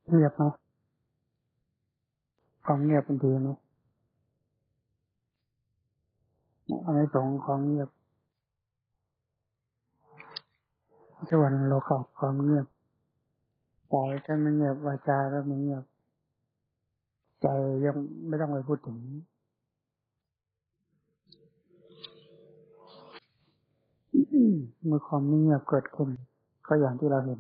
เงียบไหมความเงียบเป็นดีไหมอันนี้สองความเงียบส่วนเราขาดความเงียบใจถ้าไม่เงียบวาจาก็ไม่เงียบใจยังไม่ต้องไปพูดถึงเมื่อความไม่เงียบเกิดขึ้นก็อย่างที่เราเห็น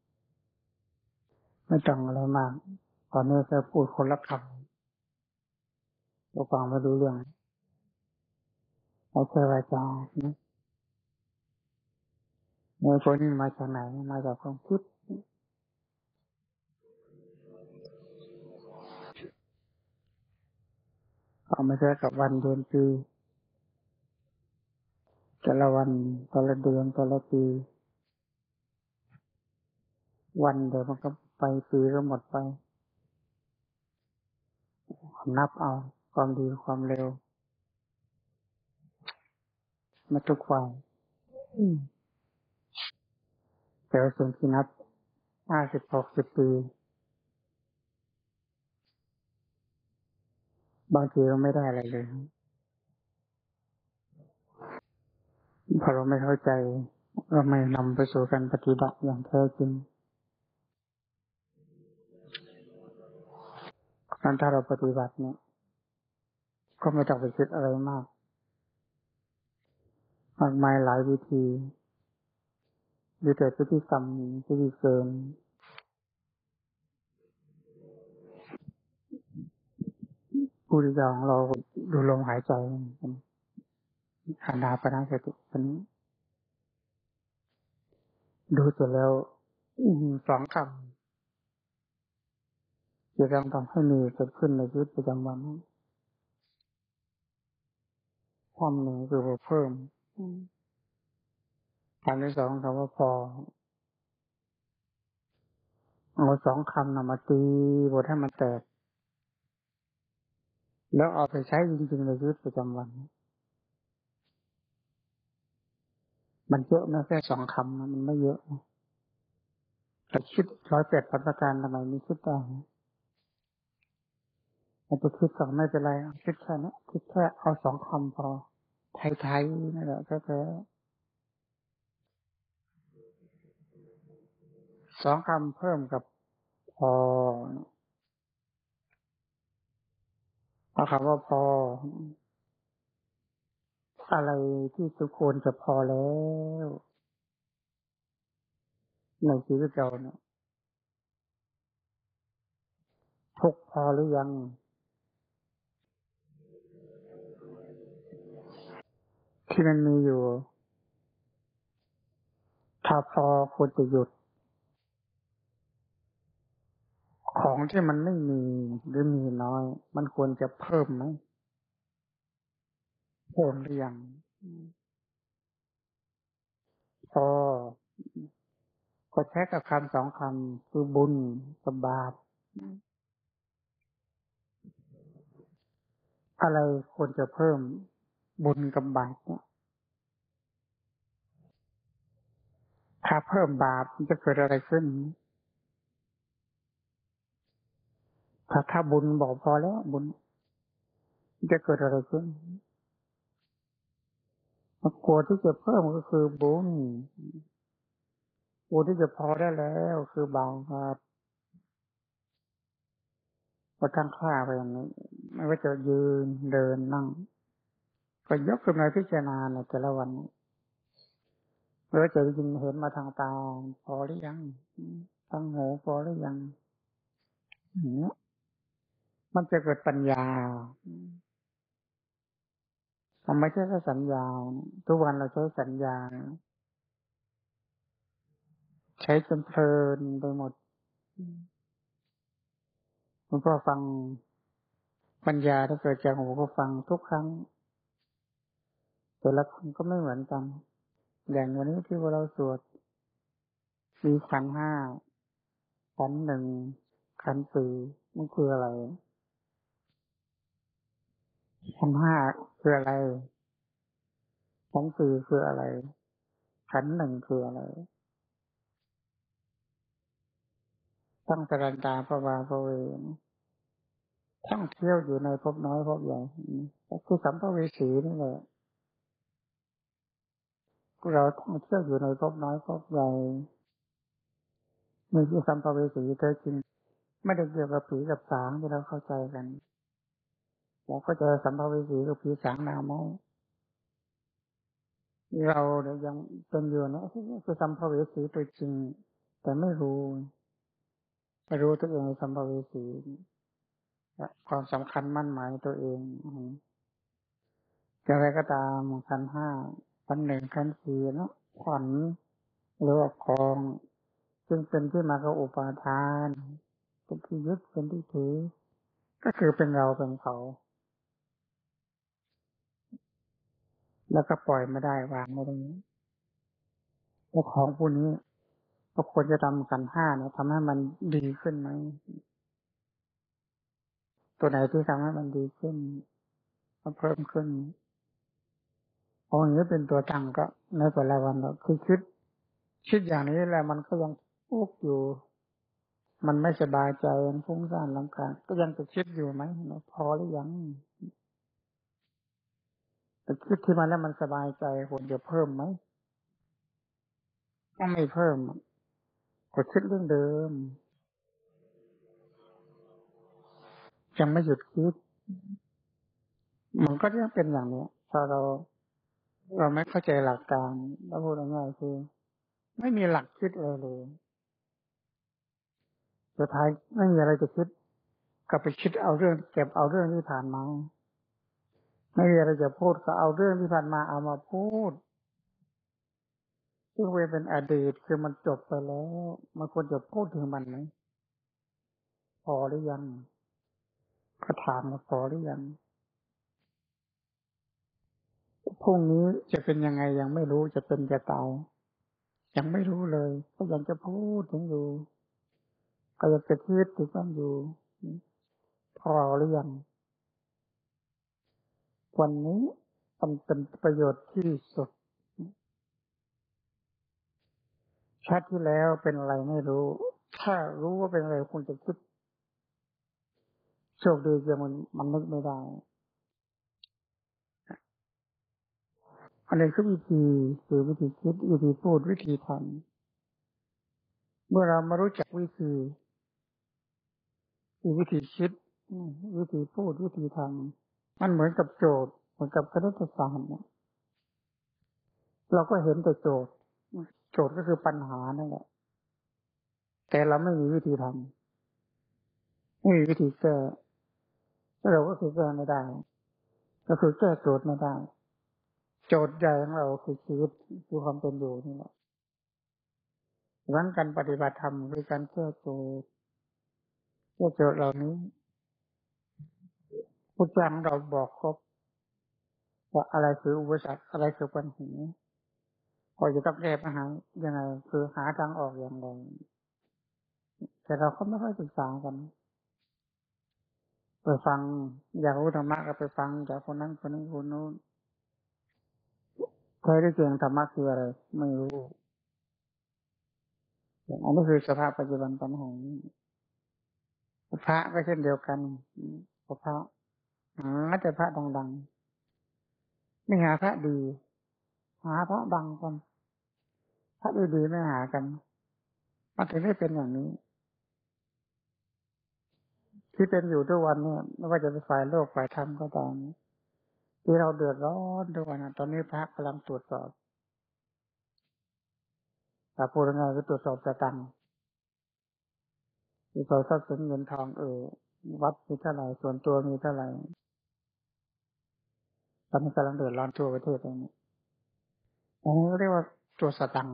ไม่ต้องอะไรมากตอนนี้แค่พูดคนละคำเราฟังไม่รู้เรื่องเราแค่วาจานะในคนนี้มาจากไหนมาจากความคิดเอาไม่ใช่กับวันเดือนปีแต่ละวันแต่ละเดือนแต่ละปีวันเดี๋ยวมันก็ไปปีก็หมดไปนับเอาความดีความเร็วมาทุกฝ่ายแต่ว่าสิ่งที่นับ50-60 ปีบางทีก็ไม่ได้อะไรเลยเพราะเราไม่เข้าใจเราไม่นำไปสู่การปฏิบัติอย่างแท้จริงการถ้าเราปฏิบัติเนี่ยก็ไม่ต้องไปคิดอะไรมากมากมายหลายวิธีมีแต่พฤติกรรมพฤติเกินผู้ที่ของเราดูลมหายใจอานาปานสติอันนี้ดูเสร็จแล้วสองคำจะต้องทำให้มีเกิดขึ้นในชีวิตประจำวันคำหนึ่งคือเพิ่มคำที่สองคำว่าพอเอาสองคำนำมาตีบทให้มันแตกแล้วเอาไปใช้จริงๆในชีวิตประจำวันมันเยอะนะแค่สองคำมันไม่เยอะแต่คิด108 พันประการทำไมไม่คิดได้มันจะคิดสองไม่เป็นไรคิดแค่นั้นคิดแค่เอาสองคำพอไทยๆนั่นแหละแค่สองคำเพิ่มกับพอเอาคำว่าพออะไรที่ทุกคนจะพอแล้วในชีวิตเราเนี่ยทุกพอหรือยังที่มันมีอยู่ถ้าพอควรจะหยุดของที่มันไม่มีหรือมีน้อยมันควรจะเพิ่มไหมเพิ่มหรือยังพอก็ใช้กับคำสองคำคือบุญกับบาปอะไรควรจะเพิ่มบุญกับบาปเนี่ยถ้าเพิ่มบาปมันจะเกิดอะไรขึ้นถ้าบุญบอกพอแล้วบุญจะเกิดอะไรขึ้นกลัวที่จะเพิ่มก็คือบุญกลัวที่จะพอได้แล้วคือบาปก็ตั้งค่าไปอย่างนี้ไม่ว่าจะยืนเดินนั่งก็ยกขึ้นมาพิจารณาในแต่ละวันไม่ว่าจะยินเห็นมาทางตาพอหรือยังทางหูพอหรือยังอย่างเนี้ยมันจะเกิดปัญญามันไม่ใช่แค่สัญญาทุกวันเราใช้สัญญาใช้จนเพลินไปหมดมันก็ฟังปัญญาถ้าเกิดจากหูก็ฟังทุกครั้งแต่ละคนก็ไม่เหมือนกันอย่างวันนี้ที่เราสวดมีขันธ์ห้าขันธ์หนึ่งขันธ์สี่มันคืออะไรขันธ์ห้าคืออะไรขันธ์สี่คืออะไรขันธ์หนึ่งคืออะไรทั้งสรันตาภวาภเวท่องเที่ยวอยู่ในภพน้อยภพใหญ่ก็คือสัมภเวสีนี่แหละเราท่องเที่ยวอยู่ในภพน้อยภพใหญ่นี่คือสัมภเวสีแท้จริงไม่ได้เกี่ยวกับผีกับสางที่เราเข้าใจกันเราก็จะสัมภเวสีกับผีสางนาไม้เราเนี่ยยังเป็นอยู่นะคือสัมภเวสีตัวจริงแต่ไม่รู้ตัวเองในสัมภเวสีความสำคัญมั่นหมายตัวเองอย่างไรก็ตามขันธ์ห้าขันธ์หนึ่งขันธ์สี่เนาะขวัญหรือว่าครองซึ่งเป็นที่มาของอุปาทานเป็นที่ยึดเป็นที่ถือก็คือเป็นเราเป็นเขาแล้วก็ปล่อยไม่ได้วางไม่ได้เจ้าของผู้นี้ก็ควรจะทำขันธ์ห้าเนี่ยทำให้มันดีขึ้นไหมตัวไหนที่ทำให้มันดีขึ้นมันเพิ่มขึ้นพออย่างนี้เป็นตัวตั้งก็ในแต่ละวันเราคือคิดอย่างนี้แหละมันก็ยังทุกข์อยู่มันไม่สบายใจมันฟุ้งซ่านรำคาญก็ยังจะคิดอยู่ไหมพอหรือยังแต่คิดที่มันแล้วมันสบายใจควรจะเพิ่มไหมถ้าไม่เพิ่มก็คิดเรื่องเดิมยังไม่หยุดคิดมันก็ยังเป็นอย่างนี้พอเราไม่เข้าใจหลักการแล้วพูดง่ายๆคือไม่มีหลักคิดเลยสุดท้ายไม่มีอะไรจะคิดก็ไปคิดเอาเรื่องเก็บเอาเรื่องที่ผ่านมาไม่มีอะไรจะพูดก็เอาเรื่องที่ผ่านมาเอามาพูดซึ่งเป็นอดีตคือมันจบไปแล้วมันควรจะพูดถึงมันไหมพอหรือยังก็ถามว่าพอหรือยังพรุ่งนี้จะเป็นยังไงยังไม่รู้จะเป็นจะตายยังไม่รู้เลยก็ยังจะพูดถึงอยู่ก็ยังจะคิดถึงมันอยู่พอหรือยังวันนี้มันเป็นประโยชน์ที่สุดชาติที่แล้วเป็นอะไรไม่รู้ถ้ารู้ว่าเป็นอะไรคงจะคิดโชคดีจะมันนึกไม่ได้อันนี้คือวิธีคือวิธีคิดวิธีพูดวิธีทำเมื่อเรามารู้จักวิธีวิธีคิดวิธีพูดวิธีทำมันเหมือนกับโจทย์เหมือนกับคณิตศาสตร์เนี่ยเราก็เห็นแต่โจทย์ก็คือปัญหานั่นแหละแต่เราไม่มีวิธีทำไม่มีวิธีแก้เราก็คือแก้ไม่ได้ก็คือแก้โจทย์ไม่ได้โจทย์ใหญ่ของเราคือชีวิตคือความเป็นอยู่นี่แหละดังนั้นการปฏิบัติธรรมคือการแก้โจทย์เหล่านี้พุทธเจ้าเราบอกครบว่าอะไรคืออุปสรรคอะไรคือปัญหาพอจะต้องแก้ปัญหายังไงคือหาทางออกอย่างไรแต่เราก็ไม่ค่อยศึกษากันไปฟังอยากรู้ธรรมะก็ไปฟังจากคนนั้นคนนี้คนนู้นเคยได้เรียนธรรมะคืออะไรไม่รู้อันนี้คือสภาพปัจจุบันปัญหาพระก็เช่นเดียวกันพระหาแต่พระดังๆไม่หาพระดีหาพระดังกันพระดีๆไม่หากันมันถึงได้เป็นอย่างนี้ที่เป็นอยู่ทุกวันเนี่ยไม่ว่าจะเป็นฝ่ายโลกฝ่ายธรรมก็ตามที่เราเดือดร้อนทุกวันตอนนี้พระกำลังตรวจสอบแต่พูดง่ายๆคือตรวจสอบสตังค์ตรวจสอบทรัพย์สินเงินทองวัดมีเท่าไหร่ส่วนตัวมีเท่าไหร่ตอนนี้กำลังเดือดร้อนทั่วประเทศเลยเนี่ยอันนี้เรียกว่าตัวสตังค์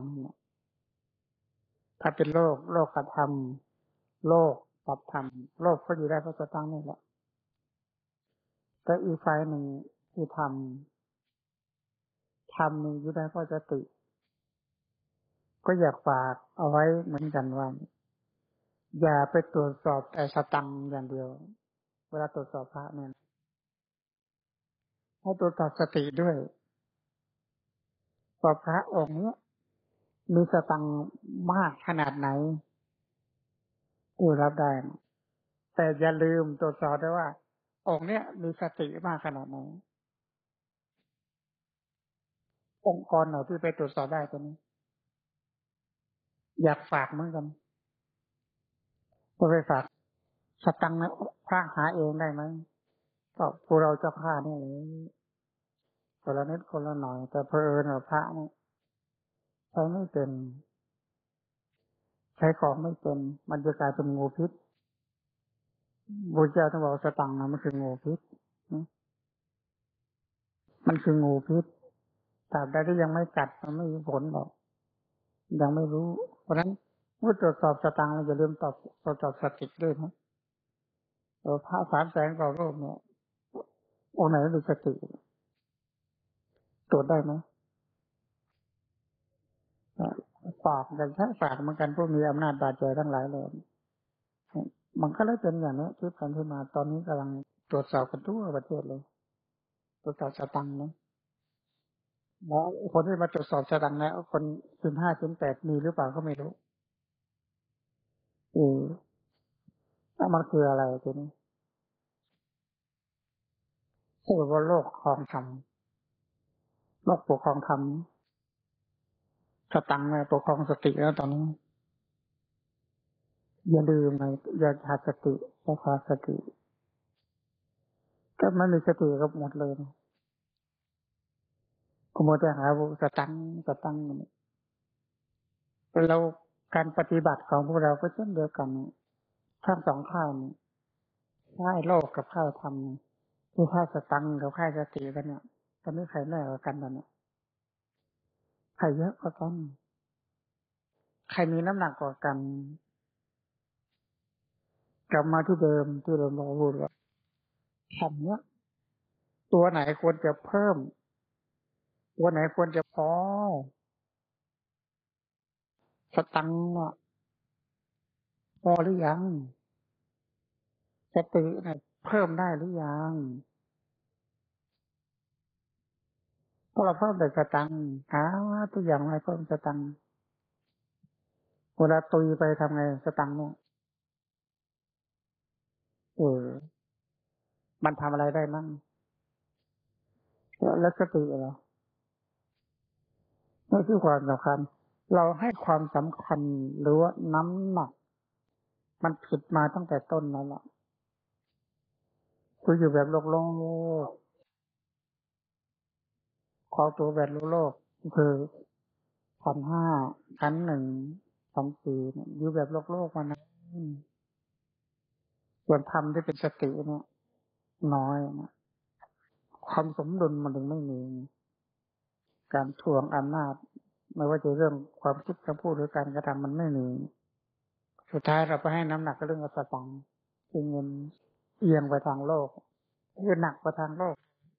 ถ้าเป็นโลกกับธรรมโลกกับธรรมโลกก็อยู่ได้เพราะสตังค์นี่แหละแต่อีกฝ่ายหนึ่งคือธรรมนี่อยู่ได้เพราะสติก็อยากฝากเอาไว้เหมือนกันว่าอย่าไปตรวจสอบแต่สตังค์อย่างเดียวเวลาตรวจสอบพระเนี่ยให้ตรวจสอบสติด้วยว่าพระองค์เนี้ยมีสตังค์มากขนาดไหนรับได้นะแต่อย่าลืมตรวจสอบด้วยว่าองค์เนี้ยมีสติมากขนาดไหนองค์กรไหนที่ไปตรวจสอบได้ตัวนี้อยากฝากเหมือนกันก็ไปฝากสตังค์นะพระหาเองได้ไหมก็พวกเราเจ้าข้านี่เลยคนละนิดคนละหน่อยแต่เพอเอิญว่าพระนี่ใช้ไม่เป็นใช้ของไม่เป็นมันจะกลายเป็นงูพิษพระเจ้าต้องบอกสตังค์นะมันคืองูพิษมันคืองูพิษตราบใดที่ยังไม่กัดมันไม่มีผลหรอกยังไม่รู้เพราะฉะนั้นเมื่อตรวจสอบสตังค์เราอย่าลืมตรวจสอบสติด้วยนะพระ300,000 กว่ารูปเนี่ยองค์ไหนมีสติตรวจได้ไหมฝากกันแค่ฝากเหมือนกันผู้มีอำนาจบาดเจ็บทั้งหลายเลยมันก็เลยเป็นอย่างนี้ที่ผ่านมาตอนนี้กำลังตรวจสอบกันทั่วประเทศเลยตรวจสอบสตังค์นะแล้วคนที่มาตรวจสอบสตังค์แล้วคน15-8มีหรือเปล่าก็ไม่รู้แล้วมันคืออะไรทีนี้คือว่าโลกครองธรรมโลกปกครองธรรมสตังค์ปกครองสติแล้วตอนนี้อย่าลืมเลยอย่าขาดสติอย่าขาดสติถ้าไม่มีสติก็หมดเลยก็หมดแต่หาสตังค์เราการปฏิบัติของพวกเราก็เช่นเดียวกันทั้งสองข้างค่ายโลกกับค่ายธรรมคือค่ายสตังค์กับค่ายสติกันเนี่ยตอนนี้ใครแน่กว่ากันตอนนี้ใครเยอะกว่ากันใครมีน้ำหนักกว่ากันกลับมาที่เดิมที่เราบอกว่าธรรมเนี้ยตัวไหนควรจะเพิ่มตัวไหนควรจะพอสตังค์พอหรือยังสติเนี่ยเพิ่มได้หรือยังเพราะเราเพิ่มแต่สตังค์ตัวอย่างไรเพิ่มสตังค์เวลาตุยไปทำไงสตังค์เนี่ยเออมันทำอะไรได้มั่งแล้วสติเหรอนี่คือความสำคัญเราให้ความสำคัญหรือว่าน้ำหนักมันผิดมาตั้งแต่ต้นนั่นแหละคุยอยู่แบบโลกขอตัวแบบโลกคือขันธ์ 5ขันธ์ 1ขันธ์ 4อยู่แบบโลกมานะส่วนธรรมที่เป็นสติเนี่ยน้อยนะความสมดุลมันถึงไม่มีการทวงอำนาจไม่ว่าจะเรื่องความคิดคำพูดหรือการกระทำมันไม่มีสุดท้ายเราไปให้น้ำหนักกับเรื่องสตังค์คือเงินเอียงไปทางโลกคือหนักไปทางโลก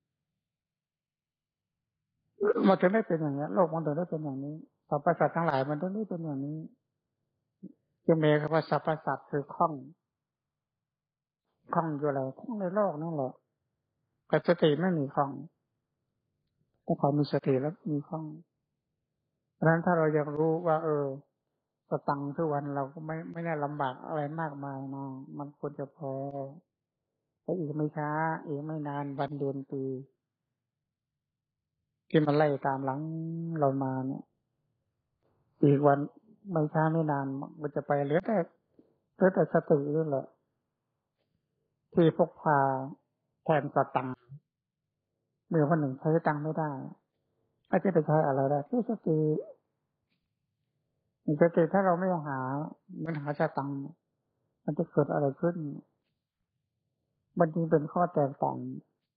มันถึงได้เป็นอย่างนี้โลกมันถึงได้เป็นอย่างนี้สรรพสัตว์ทั้งหลายมันถึงได้เป็นอย่างนี้จึงมีคำว่าสรรพสัตว์คือคล่องอยู่อะไรคล่องในโลกนั่นแหละแต่สติไม่มีคล่องถ้าเขามีสติแล้วมีคล่องเพราะฉะนั้นถ้าเราอยากรู้ว่าสตังค์ทุกวันเราก็ไม่ได้ลำบากอะไรมากมายนะมันควรจะพอแต่อีกไม่ช้าอีกไม่นานวันเดือนปีที่มันไล่ตามหลังเรามาเนี่ยอีกวันไม่ช้าไม่นานมันจะไปเหลือแต่สตินี่แหละที่พกพาแทนสตังค์เมื่อวันหนึ่งใช้ตังค์ไม่ได้ก็จะไปใช้อะไรได้ที่สติถ้าเราไม่หามันหาสตังค์มันจะเกิดอะไรขึ้นมันจึงเป็นข้อแตกต่าง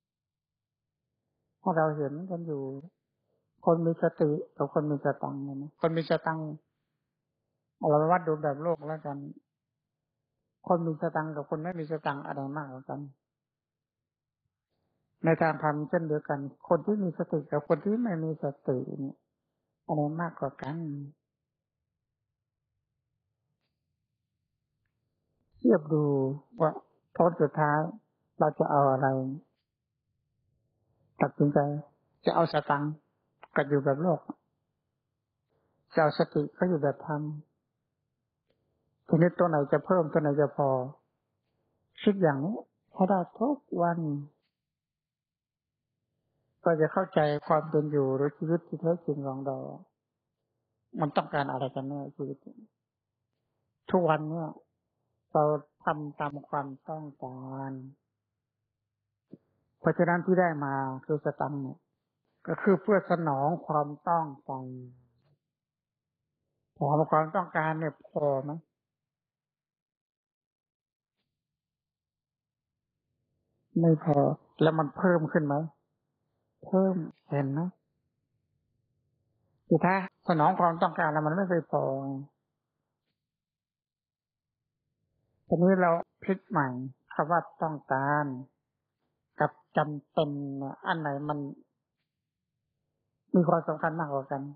ถ้าเราเห็นกันอยู่คนมีสติกับคนมีสตังค์นะคนมีสตังค์เราวัดดูแบบโลกแล้วกันคนมีสตังค์กับคนไม่มีสตังค์อะไรมากกว่ากันในทางธรรมเช่นเดียวกันคนที่มีสติกับคนที่ไม่มีสติเนี่ยอะไรมากกว่ากันเทียบดูว่าผลสุดท้ายเราจะเอาอะไรตัดสินใจจะเอาสตังค์ก็อยู่แบบโลกจะเอาสติก็อยู่แบบธรรมทีนี้ตัวไหนจะเพิ่มตัวไหนจะพอคิดอย่างนี้ให้ได้ทุกวันก็จะเข้าใจความเป็นอยู่หรือชีวิตที่แท้จริงของเรามันต้องการอะไรกันแน่ชีวิตทุกวันเนี่ยเราทำตามความต้องการเพราะฉะนั้นที่ได้มาคือสตังค์เนี่ยก็คือเพื่อสนองความต้องการพอความต้องการเนี่ยพอไหมไม่พอแล้วมันเพิ่มขึ้นไหมเพิ่มเห็นไหมคือถ้าสนองความต้องการแล้วมันไม่เคยพอทีนี้เราพลิกใหม่คำว่าต้องการกับจำเป็นเนี่ยอันไหนมันมีความสำคัญมากกว่ากัน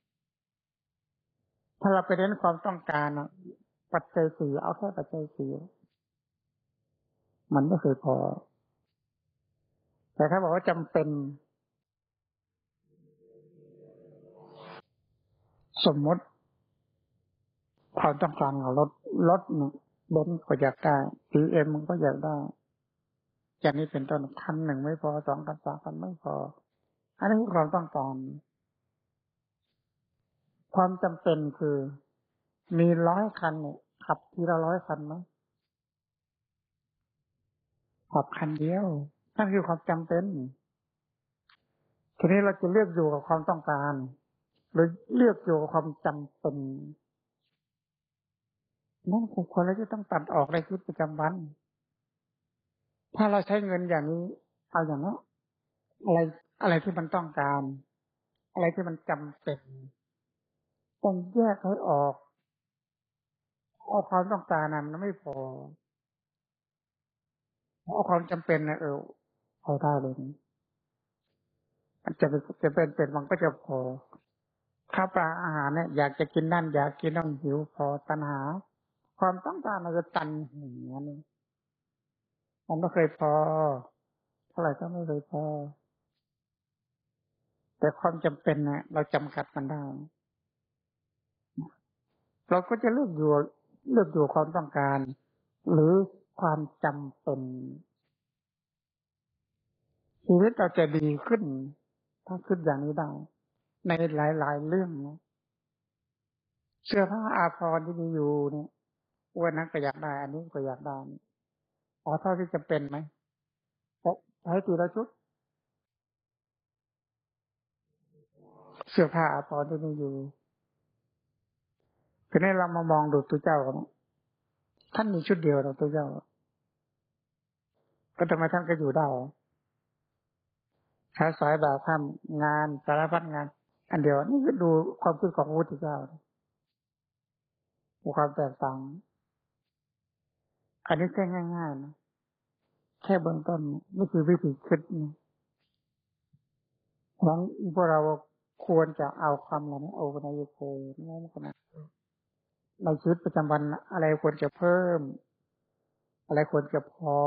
ถ้าเราไปเน้นความต้องการปัจจัยสี่เอาแค่ปัจจัยสี่มันไม่เคยพอแต่ถ้าบอกว่าจำเป็นสมมติความต้องการของรถเนี่ยเบนซ์ก็อยากได้BMมันก็อยากได้อย่างนี้เป็นต้นคันหนึ่งไม่พอสองคันสามคันไม่พออันนี้คือความต้องการความจำเป็นคือมี100 คันเนี่ยขับทีละ100 คันไหมขับคันเดียวนั่นคือความจำเป็นทีนี้เราจะเลือกอยู่กับความต้องการหรือเลือกอยู่กับความจำเป็นนั่นคือคนเราจะต้องตัดออกในชีวิตประจำวันถ้าเราใช้เงินอย่างนี้เอาอย่างนี้อะไรอะไรที่มันต้องการอะไรที่มันจำเป็นต้องแยกให้ออกเอาความต้องการนั้นมันไม่พอเอาความจำเป็นนะเอาได้เลยมันจะเป็นมันก็จะพอข้าวปลาอาหารเนี่ยอยากจะกินนั่นอยากกินต้องหิวพอตัณหาความต้องการเราจะตันอย่างนี้มันไม่เคยพอเท่าไหร่ก็ไม่เคยพอแต่ความจำเป็นเนี่ยเราจำกัดมันได้เราก็จะเลือกอยู่ความต้องการหรือความจำเป็นชีวิตเราจะดีขึ้นถ้าคิดอย่างนี้ได้ในหลายๆเรื่องนะเสื้อผ้าอาภรณ์ที่มีอยู่เนี่ยวันนั้นก็อยากได้อันนี้ก็อยากได้เท่าที่จะเป็นไหมใช้ทีละชุดเสื้อผ้าอาภรณ์ที่มีอยู่ทีนี้เรามามองดูตัวเจ้านะท่านมีชุดเดียวเราตัวเจ้าก็ทำไมท่านก็อยู่ได้ค้าสายแบบข้ามงานสารพัดงานอันเดียวนี่ก็ดูความคิดของพระพุทธเจ้าความแตกต่างอันนี้แค่ง่ายๆนะแค่เบื้องต้นนี่คือวิธีคิดนะหวังพวกเราควรจะเอาคำเหล่านี้เอาในโคนี่ขนาดในชีวิตประจำวันอะไรควรจะเพิ่มอะไรควรจะพอ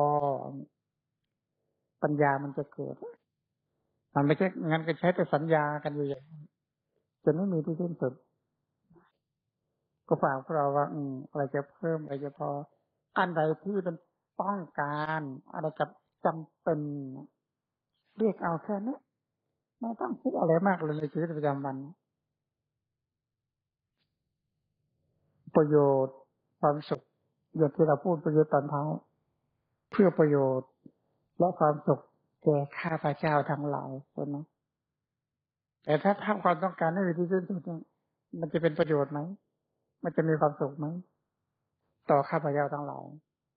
ปัญญามันจะเกิดมันไม่ใช่งั้นก็ใช้แต่สัญญากันอยู่อย่างนั้นจนไม่มีที่สิ้นสุดก็ฝากพวกเราว่าอะไรจะเพิ่มอะไรจะพออันใดที่เป็นต้องการอะไรกับจำเป็นเรียกเอาแค่นี้ไม่ต้องคิดอะไรมากเลยในชีวิตประจำวันประโยชน์ความสุขอย่างที่เราพูดประโยชน์ตอนท้ายเพื่อประโยชน์และความสุขแก่ข้าพเจ้าทั้งหลายใช่ไหมแต่ถ้าทำความต้องการให้มีที่สิ้นสุดมันจะเป็นประโยชน์ไหมมันจะมีความสุขไหมต่อข้าพเจ้าทั้งหลาย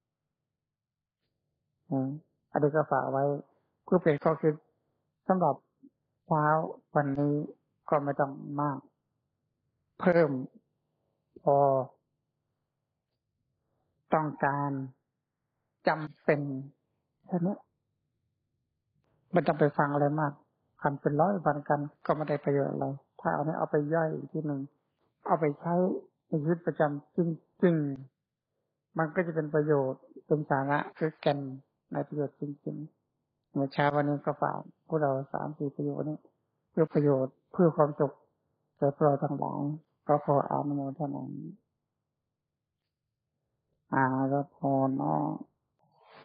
อันนี้ก็ฝากไว้เพื่อเป็นข้อคิดสำหรับเช้าวันนี้ก็ไม่ต้องมากเพิ่มพอต้องการจำเป็นแค่นี้ไม่ต้องไปฟังอะไรมากคันเป็นร้อยวันกันก็ไม่ได้ประโยชน์อะไรถ้าเอาเนี้ยเอาไปย่อยอีกทีหนึ่งเอาไปใช้ในชีวิตประจำจริงๆมันก็จะเป็นประโยชน์เป็นสาระคือแก่นในประโยชน์จริงๆเมื่อเช้าวันนี้ก็ฝากพวกเรา3-4ประโยชน์นี้เพื่อประโยชน์เพื่อความสุขแก่พวกเราทั้งหลายก็ขออนุโมทนาอ่างรถโพนอ้อ